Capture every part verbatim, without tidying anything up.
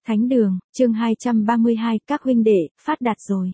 Thánh đường, chương hai trăm ba mươi hai, các huynh đệ, phát đạt rồi.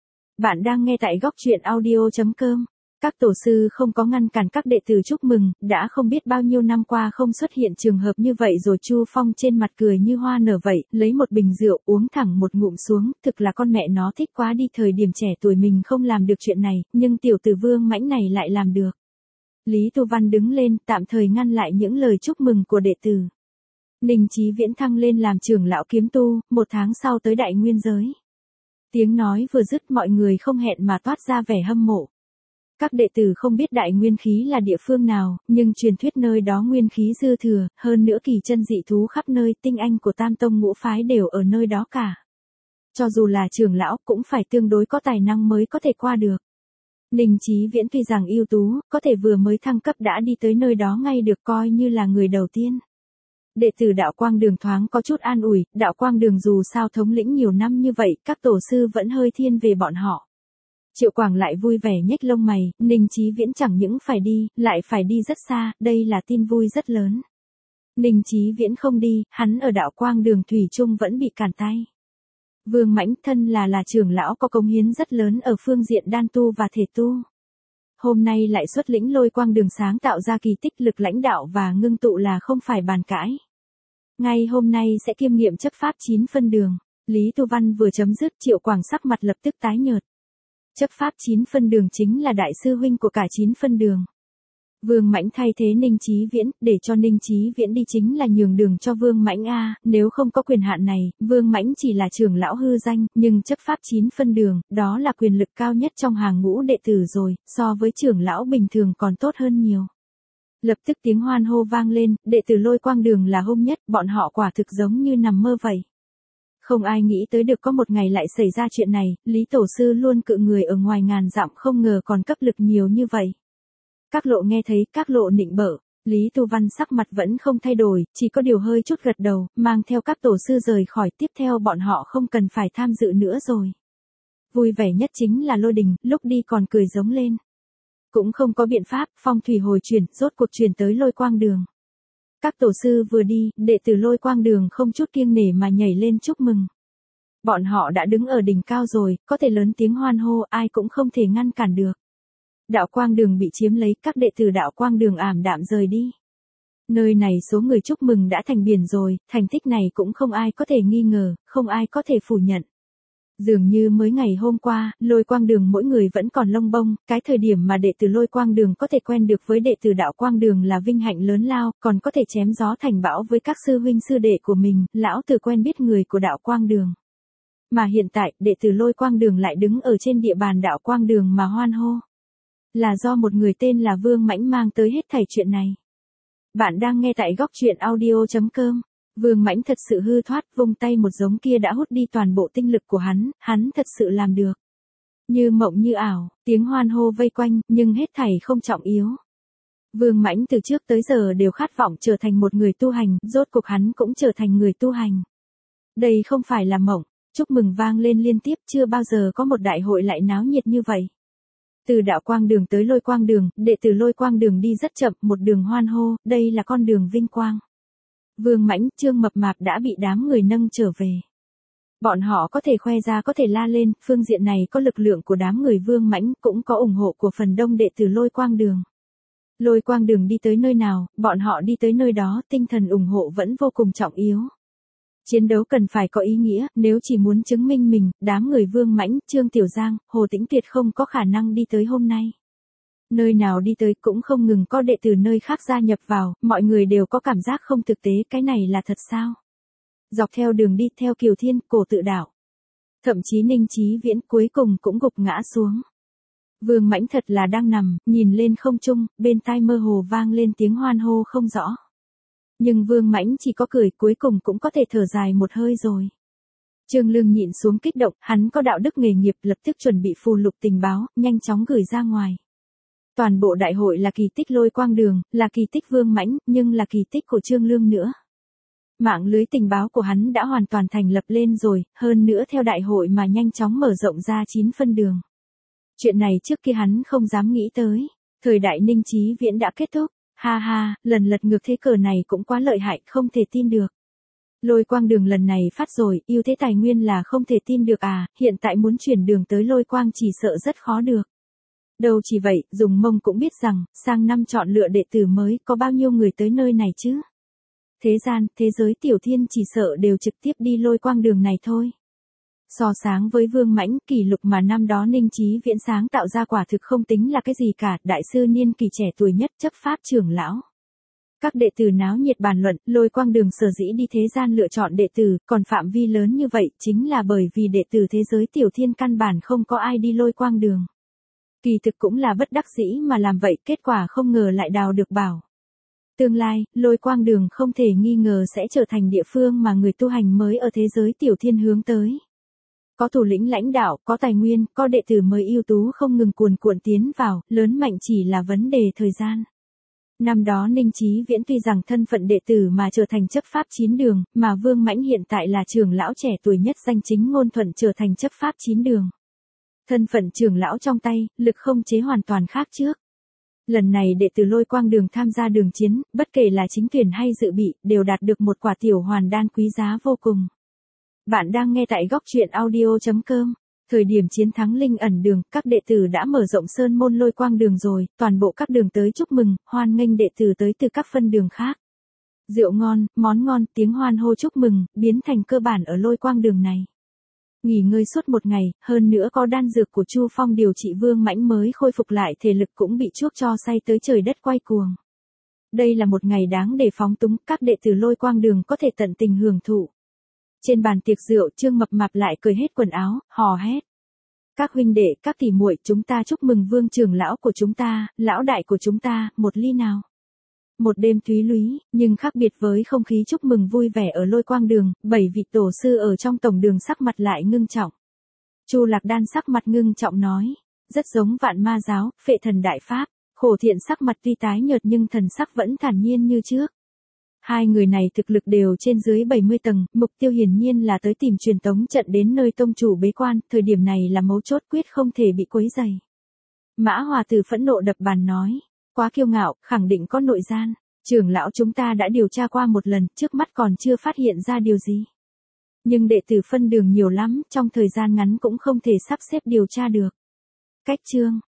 Bạn đang nghe tại góc truyện audio chấm com. Các tổ sư không có ngăn cản các đệ tử chúc mừng, đã không biết bao nhiêu năm qua không xuất hiện trường hợp như vậy rồi. Chu Phong trên mặt cười như hoa nở vậy, lấy một bình rượu uống thẳng một ngụm xuống, thực là con mẹ nó thích quá đi, thời điểm trẻ tuổi mình không làm được chuyện này, nhưng tiểu tử Vương Mãnh này lại làm được. Lý Tu Văn đứng lên, tạm thời ngăn lại những lời chúc mừng của đệ tử. Ninh Chí Viễn thăng lên làm trưởng lão kiếm tu, một tháng sau tới đại nguyên giới. Tiếng nói vừa dứt mọi người không hẹn mà toát ra vẻ hâm mộ. Các đệ tử không biết đại nguyên khí là địa phương nào, nhưng truyền thuyết nơi đó nguyên khí dư thừa, hơn nữa kỳ chân dị thú khắp nơi, tinh anh của tam tông ngũ phái đều ở nơi đó cả. Cho dù là trưởng lão cũng phải tương đối có tài năng mới có thể qua được. Ninh Chí Viễn tuy rằng ưu tú, có thể vừa mới thăng cấp đã đi tới nơi đó ngay được coi như là người đầu tiên. Đệ tử đạo quang đường thoáng có chút an ủi, đạo quang đường dù sao thống lĩnh nhiều năm như vậy, các tổ sư vẫn hơi thiên về bọn họ. Triệu Quảng lại vui vẻ nhếch lông mày, Ninh Chí Viễn chẳng những phải đi, lại phải đi rất xa, đây là tin vui rất lớn. Ninh Chí Viễn không đi, hắn ở đạo quang đường thủy chung vẫn bị cản tay. Vương Mãnh thân là là trưởng lão có công hiến rất lớn ở phương diện đan tu và thể tu. Hôm nay lại xuất lĩnh lôi quang đường sáng tạo ra kỳ tích, lực lãnh đạo và ngưng tụ là không phải bàn cãi. Ngay hôm nay sẽ kiêm nghiệm chấp pháp chín phân đường. Lý Tu Văn vừa chấm dứt, Triệu Quảng sắc mặt lập tức tái nhợt. Chấp pháp chín phân đường chính là đại sư huynh của cả chín phân đường. Vương Mãnh thay thế Ninh Chí Viễn, để cho Ninh Chí Viễn đi chính là nhường đường cho Vương Mãnh a, nếu không có quyền hạn này, Vương Mãnh chỉ là trưởng lão hư danh, nhưng chấp pháp chín phân đường, đó là quyền lực cao nhất trong hàng ngũ đệ tử rồi, so với trưởng lão bình thường còn tốt hơn nhiều. Lập tức tiếng hoan hô vang lên, đệ tử lôi quang đường là hung nhất, bọn họ quả thực giống như nằm mơ vậy. Không ai nghĩ tới được có một ngày lại xảy ra chuyện này, Lý Tổ Sư luôn cự người ở ngoài ngàn dặm, không ngờ còn cấp lực nhiều như vậy. Các lộ nghe thấy, các lộ nịnh bợ, Lý Tu Văn sắc mặt vẫn không thay đổi, chỉ có điều hơi chút gật đầu, mang theo các tổ sư rời khỏi, tiếp theo bọn họ không cần phải tham dự nữa rồi. Vui vẻ nhất chính là Lôi Đình, lúc đi còn cười giống lên. Cũng không có biện pháp, phong thủy hồi chuyển, rốt cuộc chuyển tới lôi quang đường. Các tổ sư vừa đi, đệ tử lôi quang đường không chút kiêng nể mà nhảy lên chúc mừng. Bọn họ đã đứng ở đỉnh cao rồi, có thể lớn tiếng hoan hô, ai cũng không thể ngăn cản được. Đạo quang đường bị chiếm lấy, các đệ tử đạo quang đường ảm đạm rời đi. Nơi này số người chúc mừng đã thành biển rồi, thành tích này cũng không ai có thể nghi ngờ, không ai có thể phủ nhận. Dường như mới ngày hôm qua, lôi quang đường mỗi người vẫn còn lông bông, cái thời điểm mà đệ tử lôi quang đường có thể quen được với đệ tử đạo quang đường là vinh hạnh lớn lao, còn có thể chém gió thành bão với các sư huynh sư đệ của mình, lão tử quen biết người của đạo quang đường. Mà hiện tại, đệ tử lôi quang đường lại đứng ở trên địa bàn đạo quang đường mà hoan hô. Là do một người tên là Vương Mãnh mang tới hết thảy chuyện này. Bạn đang nghe tại góc truyện audio chấm com. Vương Mãnh thật sự hư thoát, vung tay một giống kia đã hút đi toàn bộ tinh lực của hắn, hắn thật sự làm được. Như mộng như ảo, tiếng hoan hô vây quanh, nhưng hết thảy không trọng yếu. Vương Mãnh từ trước tới giờ đều khát vọng trở thành một người tu hành, rốt cuộc hắn cũng trở thành người tu hành. Đây không phải là mộng, chúc mừng vang lên liên tiếp, chưa bao giờ có một đại hội lại náo nhiệt như vậy. Từ đạo quang đường tới lôi quang đường, đệ tử lôi quang đường đi rất chậm, một đường hoan hô, đây là con đường vinh quang. Vương Mãnh, Trương Mập Mạp đã bị đám người nâng trở về. Bọn họ có thể khoe ra có thể la lên, phương diện này có lực lượng của đám người Vương Mãnh, cũng có ủng hộ của phần đông đệ tử lôi quang đường. Lôi quang đường đi tới nơi nào, bọn họ đi tới nơi đó, tinh thần ủng hộ vẫn vô cùng trọng yếu. Chiến đấu cần phải có ý nghĩa, nếu chỉ muốn chứng minh mình, đám người Vương Mãnh, Trương Tiểu Giang, Hồ Tĩnh Tuyệt không có khả năng đi tới hôm nay. Nơi nào đi tới cũng không ngừng có đệ tử nơi khác gia nhập vào, mọi người đều có cảm giác không thực tế, cái này là thật sao? Dọc theo đường đi theo Kiều Thiên, cổ tự đạo. Thậm chí Ninh Chí Viễn cuối cùng cũng gục ngã xuống. Vương Mãnh thật là đang nằm, nhìn lên không trung, bên tai mơ hồ vang lên tiếng hoan hô không rõ. Nhưng Vương Mãnh chỉ có cười, cuối cùng cũng có thể thở dài một hơi rồi. Trương Lương nhịn xuống kích động, hắn có đạo đức nghề nghiệp, lập tức chuẩn bị phù lục tình báo, nhanh chóng gửi ra ngoài. Toàn bộ đại hội là kỳ tích lôi quang đường, là kỳ tích Vương Mãnh, nhưng là kỳ tích của Trương Lương nữa. Mạng lưới tình báo của hắn đã hoàn toàn thành lập lên rồi, hơn nữa theo đại hội mà nhanh chóng mở rộng ra chín phân đường. Chuyện này trước kia hắn không dám nghĩ tới. Thời đại Ninh Chí Viễn đã kết thúc. Ha ha, lần lật ngược thế cờ này cũng quá lợi hại, không thể tin được. Lôi quang đường lần này phát rồi, ưu thế tài nguyên là không thể tin được à, hiện tại muốn chuyển đường tới lôi quang chỉ sợ rất khó được. Đâu chỉ vậy, dùng mông cũng biết rằng, sang năm chọn lựa đệ tử mới, có bao nhiêu người tới nơi này chứ. Thế gian, thế giới tiểu thiên chỉ sợ đều trực tiếp đi lôi quang đường này thôi. So sáng với Vương Mãnh, kỷ lục mà năm đó Ninh Chí Viễn sáng tạo ra quả thực không tính là cái gì cả, đại sư niên kỳ trẻ tuổi nhất chấp pháp trưởng lão. Các đệ tử náo nhiệt bàn luận, lôi quang đường sở dĩ đi thế gian lựa chọn đệ tử, còn phạm vi lớn như vậy chính là bởi vì đệ tử thế giới tiểu thiên căn bản không có ai đi lôi quang đường. Kỳ thực cũng là bất đắc dĩ mà làm vậy, kết quả không ngờ lại đào được bảo. Tương lai, lôi quang đường không thể nghi ngờ sẽ trở thành địa phương mà người tu hành mới ở thế giới tiểu thiên hướng tới. Có thủ lĩnh lãnh đạo, có tài nguyên, có đệ tử mới ưu tú không ngừng cuồn cuộn tiến vào, lớn mạnh chỉ là vấn đề thời gian. Năm đó Ninh Chí Viễn tuy rằng thân phận đệ tử mà trở thành chấp pháp chín đường, mà Vương Mãnh hiện tại là trưởng lão trẻ tuổi nhất danh chính ngôn thuận trở thành chấp pháp chín đường. Thân phận trưởng lão trong tay, lực không chế hoàn toàn khác trước. Lần này đệ tử lôi quang đường tham gia đường chiến, bất kể là chính tuyển hay dự bị, đều đạt được một quả tiểu hoàn đan quý giá vô cùng. Bạn đang nghe tại góc truyện audio chấm com. Thời điểm chiến thắng linh ẩn đường, các đệ tử đã mở rộng sơn môn lôi quang đường rồi, toàn bộ các đường tới chúc mừng, hoan nghênh đệ tử tới từ các phân đường khác. Rượu ngon, món ngon, tiếng hoan hô chúc mừng, biến thành cơ bản ở lôi quang đường này. Nghỉ ngơi suốt một ngày, hơn nữa có đan dược của Chu Phong điều trị Vương Mãnh mới khôi phục lại thể lực cũng bị chuốc cho say tới trời đất quay cuồng. Đây là một ngày đáng để phóng túng, các đệ tử lôi quang đường có thể tận tình hưởng thụ. Trên bàn tiệc rượu, Trương Mập Mạp lại cởi hết quần áo, hò hét. Các huynh đệ, các tỷ muội, chúng ta chúc mừng Vương trưởng lão của chúng ta, lão đại của chúng ta, một ly nào. Một đêm thúy lúy, nhưng khác biệt với không khí chúc mừng vui vẻ ở lôi quang đường, bảy vị tổ sư ở trong tổng đường sắc mặt lại ngưng trọng. Chu Lạc Đan sắc mặt ngưng trọng nói, rất giống Vạn Ma giáo, Phệ Thần đại pháp, Khổ Thiện sắc mặt tuy tái nhợt nhưng thần sắc vẫn thản nhiên như trước. Hai người này thực lực đều trên dưới bảy mươi tầng, mục tiêu hiển nhiên là tới tìm truyền tống trận đến nơi tông chủ bế quan, thời điểm này là mấu chốt quyết không thể bị quấy rầy. Mã Hòa Tử phẫn nộ đập bàn nói, quá kiêu ngạo, khẳng định có nội gian, trưởng lão chúng ta đã điều tra qua một lần, trước mắt còn chưa phát hiện ra điều gì. Nhưng đệ tử phân đường nhiều lắm, trong thời gian ngắn cũng không thể sắp xếp điều tra được. Cách chương,